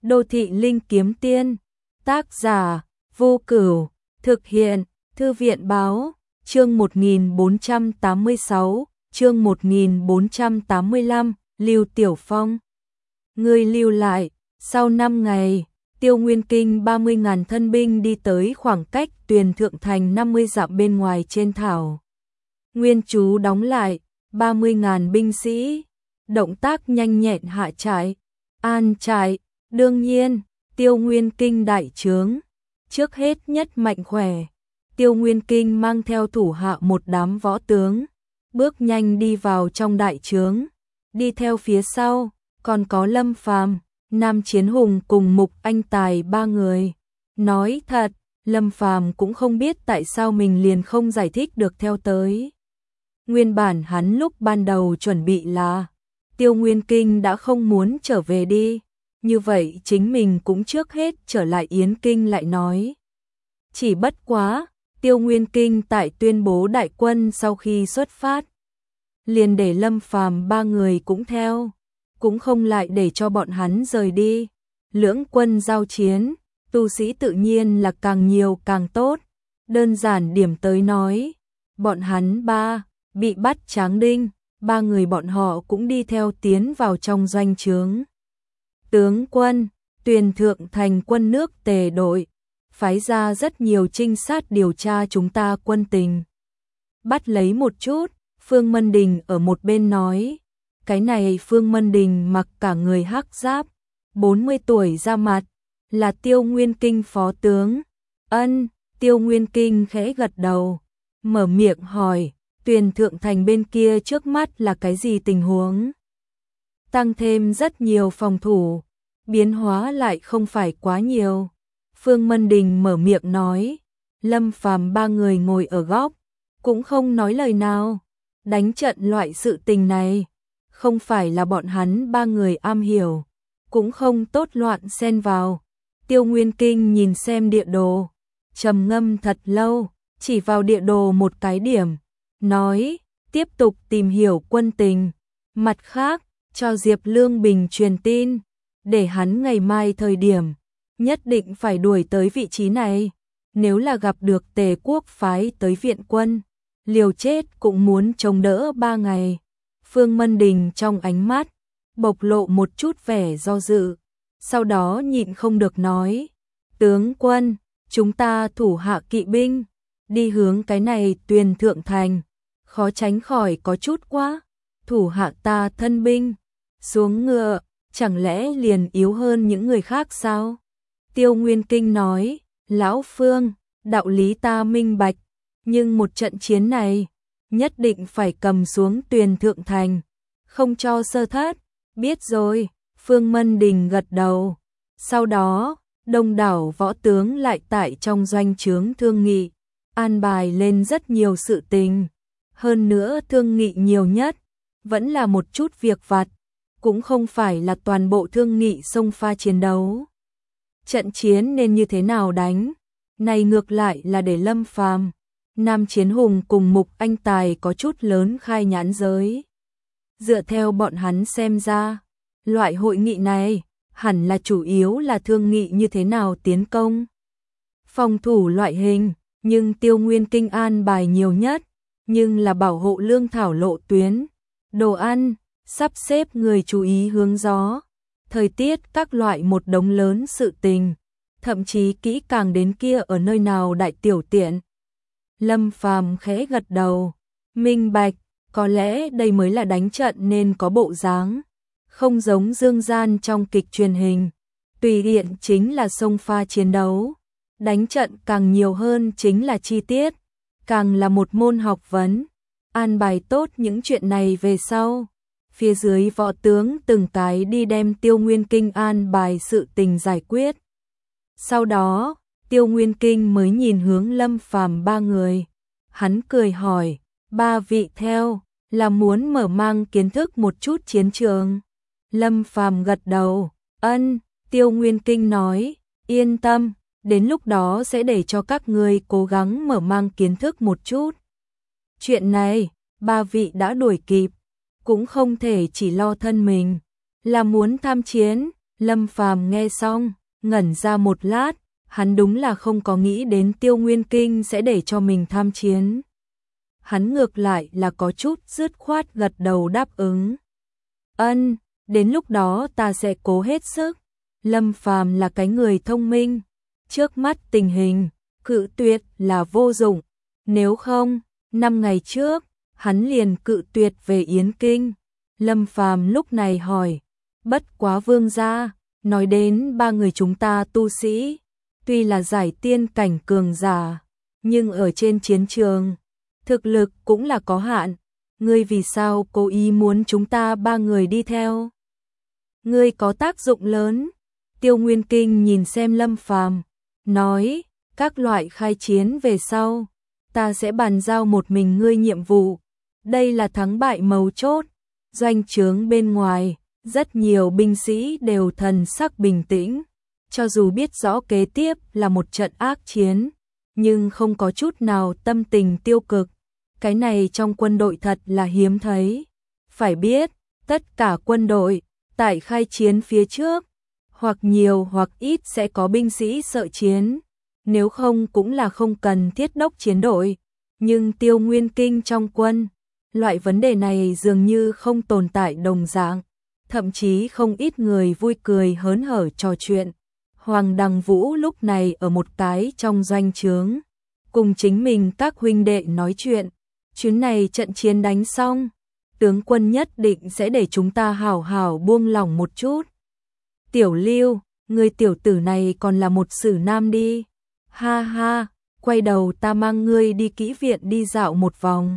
Đô thị linh kiếm tiên. Tác giả Vô Cửu. Thực hiện Thư viện báo. Chương 1486, chương 1485, Lưu Tiểu Phong. Người lưu lại. Sau 5 ngày, Tiêu Nguyên Kinh 30.000 thân binh đi tới khoảng cách Tuyền Thượng Thành 50 dặm bên ngoài trên thảo nguyên trú đóng lại, 30.000 binh sĩ, động tác nhanh nhẹn hạ trại, an trại. Đương nhiên, Tiêu Nguyên Kinh đại trướng, trước hết nhất mạnh khỏe. Tiêu Nguyên Kinh mang theo thủ hạ một đám võ tướng, bước nhanh đi vào trong đại trướng, đi theo phía sau, còn có Lâm Phàm, Nam Chiến Hùng cùng Mục Anh Tài 3 người. Nói thật, Lâm Phàm cũng không biết tại sao mình liền không giải thích được theo tới. Nguyên bản hắn lúc ban đầu chuẩn bị là Tiêu Nguyên Kinh đã không muốn trở về đi, như vậy chính mình cũng trước hết trở lại Yến Kinh lại nói. Chỉ bất quá, Tiêu Nguyên Kinh tại tuyên bố đại quân sau khi xuất phát, liền để Lâm Phàm 3 người cũng theo, cũng không lại để cho bọn hắn rời đi. Lưỡng quân giao chiến, tu sĩ tự nhiên là càng nhiều càng tốt. Đơn giản điểm tới nói, bọn hắn bị bắt tráng đinh, 3 người bọn họ cũng đi theo tiến vào trong doanh trướng. Tướng quân, Tuyền Thượng Thành quân nước Tề đội, phái ra rất nhiều trinh sát điều tra chúng ta quân tình. Bắt lấy một chút, Phương Mân Đình ở một bên nói. Cái này Phương Mân Đình mặc cả người hắc giáp, 40 tuổi ra mặt, là Tiêu Nguyên Kinh phó tướng. Ân, Tiêu Nguyên Kinh khẽ gật đầu, mở miệng hỏi, Tuyền Thượng Thành bên kia trước mắt là cái gì tình huống? Tăng thêm rất nhiều phòng thủ, biến hóa lại không phải quá nhiều. Phương Mân Đình mở miệng nói. Lâm Phàm 3 người ngồi ở góc, cũng không nói lời nào. Đánh trận loại sự tình này, không phải là bọn hắn 3 người am hiểu, cũng không tốt loạn xen vào. Tiêu Nguyên Kinh nhìn xem địa đồ, trầm ngâm thật lâu, chỉ vào địa đồ một cái điểm, nói, tiếp tục tìm hiểu quân tình. Mặt khác, cho Diệp Lương Bình truyền tin, để hắn ngày mai thời điểm, nhất định phải đuổi tới vị trí này. Nếu là gặp được Tề quốc phái tới viện quân, liều chết cũng muốn chống đỡ 3 ngày. Phương Mân Đình trong ánh mắt, bộc lộ một chút vẻ do dự, sau đó nhịn không được nói, tướng quân, chúng ta thủ hạ kỵ binh, đi hướng cái này Tuyền Thượng Thành, khó tránh khỏi có chút quá. Thủ hạ ta thân binh, xuống ngựa, chẳng lẽ liền yếu hơn những người khác sao? Tiêu Nguyên Kinh nói, lão Phương, đạo lý ta minh bạch, nhưng một trận chiến này, nhất định phải cầm xuống Tuyền Thượng Thành, không cho sơ thất. Biết rồi, Phương Mân Đình gật đầu. Sau đó, đông đảo võ tướng lại tại trong doanh trướng thương nghị, an bài lên rất nhiều sự tình. Hơn nữa thương nghị nhiều nhất, vẫn là một chút việc vặt, cũng không phải là toàn bộ thương nghị xông pha chiến đấu. Trận chiến nên như thế nào đánh, này ngược lại là để Lâm Phàm, Nam Chiến Hùng cùng Mục Anh Tài có chút lớn khai nhãn giới. Dựa theo bọn hắn xem ra, loại hội nghị này hẳn là chủ yếu là thương nghị như thế nào tiến công, phòng thủ loại hình, nhưng Tiêu Nguyên Kinh an bài nhiều nhất, nhưng là bảo hộ lương thảo lộ tuyến, đồ ăn, sắp xếp người chú ý hướng gió, thời tiết các loại một đống lớn sự tình, thậm chí kỹ càng đến kia ở nơi nào đại tiểu tiện. Lâm Phàm khẽ gật đầu, minh bạch, có lẽ đây mới là đánh trận nên có bộ dáng, không giống dương gian trong kịch truyền hình, tùy tiện chính là xông pha chiến đấu. Đánh trận càng nhiều hơn chính là chi tiết, càng là một môn học vấn. An bài tốt những chuyện này về sau, phía dưới võ tướng từng cái đi đem Tiêu Nguyên Kinh an bài sự tình giải quyết. Sau đó, Tiêu Nguyên Kinh mới nhìn hướng Lâm Phàm 3 người. Hắn cười hỏi, 3 vị theo, là muốn mở mang kiến thức một chút chiến trường. Lâm Phàm gật đầu, ân. Tiêu Nguyên Kinh nói, yên tâm, đến lúc đó sẽ để cho các ngươi cố gắng mở mang kiến thức một chút. Chuyện này, 3 vị đã đuổi kịp, cũng không thể chỉ lo thân mình, là muốn tham chiến, Lâm Phàm nghe xong, ngẩn ra một lát, hắn đúng là không có nghĩ đến Tiêu Nguyên Kinh sẽ để cho mình tham chiến. Hắn ngược lại là có chút dứt khoát gật đầu đáp ứng. Ân, đến lúc đó ta sẽ cố hết sức. Lâm Phàm là cái người thông minh, trước mắt tình hình, cự tuyệt là vô dụng. Nếu không, 5 ngày trước, hắn liền cự tuyệt về Yến Kinh. Lâm Phàm lúc này hỏi, bất quá vương gia, nói đến 3 người chúng ta tu sĩ, tuy là giải tiên cảnh cường giả, nhưng ở trên chiến trường, thực lực cũng là có hạn. Ngươi vì sao cố ý muốn chúng ta 3 người đi theo? Ngươi có tác dụng lớn. Tiêu Nguyên Kinh nhìn xem Lâm Phàm, nói, các loại khai chiến về sau, ta sẽ bàn giao một mình ngươi nhiệm vụ. Đây là thắng bại mấu chốt. Doanh trướng bên ngoài, rất nhiều binh sĩ đều thần sắc bình tĩnh, cho dù biết rõ kế tiếp là một trận ác chiến, nhưng không có chút nào tâm tình tiêu cực. Cái này trong quân đội thật là hiếm thấy. Phải biết, tất cả quân đội, tại khai chiến phía trước, hoặc nhiều hoặc ít sẽ có binh sĩ sợ chiến, nếu không cũng là không cần thiết đốc chiến đội. Nhưng Tiêu Nguyên Kinh trong quân, loại vấn đề này dường như không tồn tại đồng dạng, thậm chí không ít người vui cười hớn hở trò chuyện. Hoàng Đằng Vũ lúc này ở một cái trong doanh trướng, cùng chính mình các huynh đệ nói chuyện, chuyến này trận chiến đánh xong, tướng quân nhất định sẽ để chúng ta hảo hảo buông lỏng một chút. Tiểu Lưu, người tiểu tử này còn là một sử nam đi. Ha ha, quay đầu ta mang ngươi đi kỹ viện đi dạo một vòng.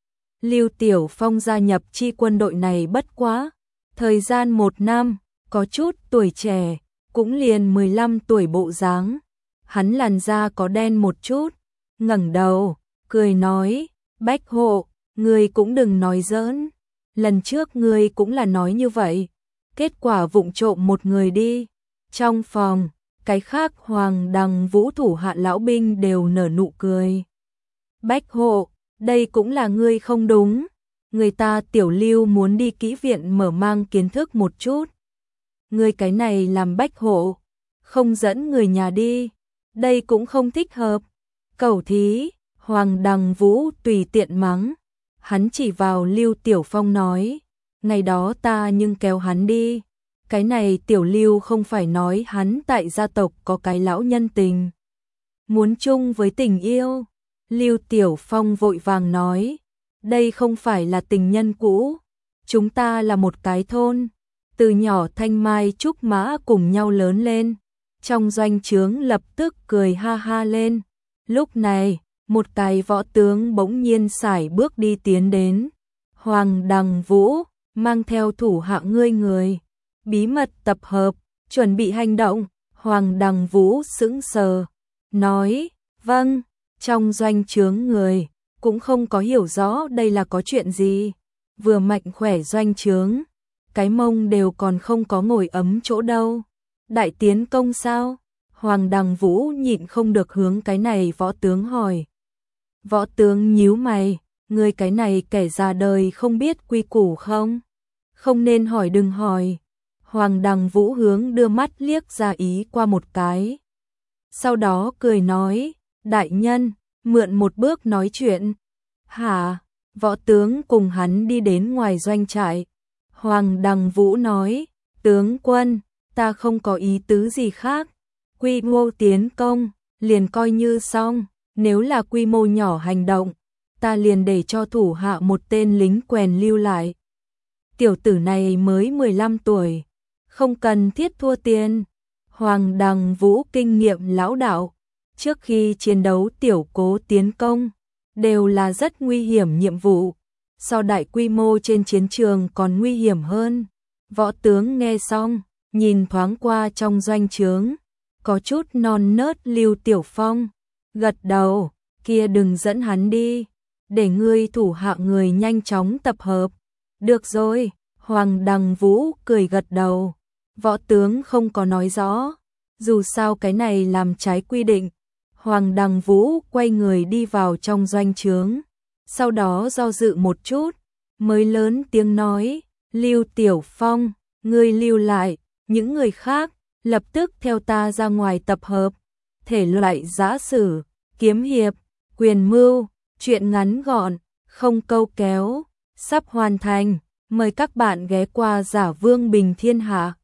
Lưu Tiểu Phong gia nhập chi quân đội này bất quá thời gian 1 năm, có chút tuổi trẻ, cũng liền 15 tuổi bộ dáng. Hắn làn da có đen một chút, ngẩng đầu, cười nói, Bách Hộ, ngươi cũng đừng nói giỡn. Lần trước ngươi cũng là nói như vậy, kết quả vụng trộm một người đi. Trong phòng, cái khác Hoàng Đằng Vũ thủ hạ lão binh đều nở nụ cười. Bách Hộ, đây cũng là ngươi không đúng. Người ta Tiểu Lưu muốn đi kỹ viện mở mang kiến thức một chút. Ngươi cái này làm Bách Hộ, không dẫn người nhà đi, đây cũng không thích hợp. Cẩu thí, Hoàng Đằng Vũ tùy tiện mắng. Hắn chỉ vào Lưu Tiểu Phong nói, ngày đó ta nhưng kéo hắn đi. Cái này Tiểu Lưu không phải nói hắn tại gia tộc có cái lão nhân tình, muốn chung với tình yêu. Lưu Tiểu Phong vội vàng nói, đây không phải là tình nhân cũ, chúng ta là một cái thôn, từ nhỏ thanh mai trúc mã cùng nhau lớn lên. Trong doanh trướng lập tức cười ha ha lên. Lúc này, một cái võ tướng bỗng nhiên sải bước đi tiến đến. Hoàng Đằng Vũ, mang theo thủ hạ ngươi người, bí mật tập hợp, chuẩn bị hành động. Hoàng Đằng Vũ sững sờ, nói, vâng. Trong doanh trướng người, cũng không có hiểu rõ đây là có chuyện gì. Vừa mạnh khỏe doanh trướng, cái mông đều còn không có ngồi ấm chỗ đâu. Đại tiến công sao? Hoàng Đằng Vũ nhịn không được hướng cái này võ tướng hỏi. Võ tướng nhíu mày, người cái này kẻ già đời không biết quy củ không? Không nên hỏi đừng hỏi. Hoàng Đằng Vũ hướng đưa mắt liếc ra ý qua một cái. Sau đó cười nói, đại nhân, mượn một bước nói chuyện. Hả? Võ tướng cùng hắn đi đến ngoài doanh trại. Hoàng Đằng Vũ nói, tướng quân, ta không có ý tứ gì khác. Quy mô tiến công, liền coi như xong. Nếu là quy mô nhỏ hành động, ta liền để cho thủ hạ một tên lính quèn lưu lại. Tiểu tử này mới 15 tuổi, không cần thiết thua tiền. Hoàng Đằng Vũ kinh nghiệm lão đạo, trước khi chiến đấu tiểu cố tiến công, đều là rất nguy hiểm nhiệm vụ, so đại quy mô trên chiến trường còn nguy hiểm hơn. Võ tướng nghe xong, nhìn thoáng qua trong doanh trướng, có chút non nớt Lưu Tiểu Phong, gật đầu, kia đừng dẫn hắn đi, để ngươi thủ hạ người nhanh chóng tập hợp. Được rồi, Hoàng Đằng Vũ cười gật đầu, võ tướng không có nói rõ, dù sao cái này làm trái quy định. Hoàng Đằng Vũ quay người đi vào trong doanh trướng, sau đó do dự một chút, mới lớn tiếng nói, Lưu Tiểu Phong, ngươi lưu lại, những người khác lập tức theo ta ra ngoài tập hợp. Thể loại giã sử, kiếm hiệp, quyền mưu, truyện ngắn gọn, không câu kéo, sắp hoàn thành. Mời các bạn ghé qua Giả Vương Bình Thiên Hạ.